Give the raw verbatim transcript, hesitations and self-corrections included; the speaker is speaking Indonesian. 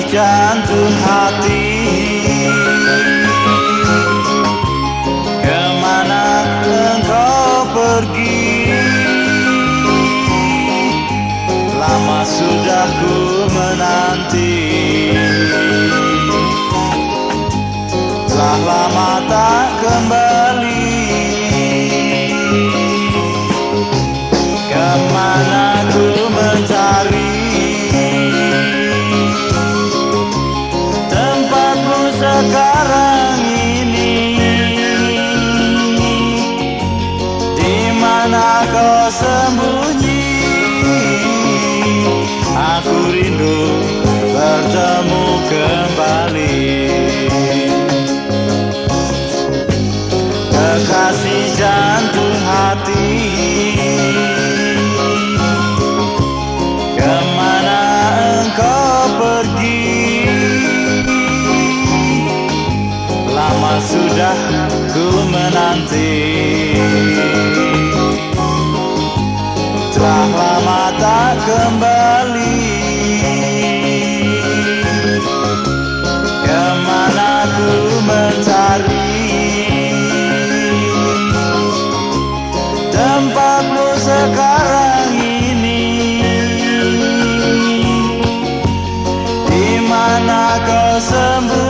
jantung hati, kemana engkau pergi? Lama sudah ku menanti, telah lama tak kembali. Kemana ku mencari tempatmu sekarang ini? Di mana kau sembunyi? Aku rindu bertemu kembali. Kekasih jantung hati, kemana engkau pergi? Lama sudah ku menanti, telah lama tak kembali. Kemana ku mencari tempatmu sekarang ini? Di mana kau sembunyi?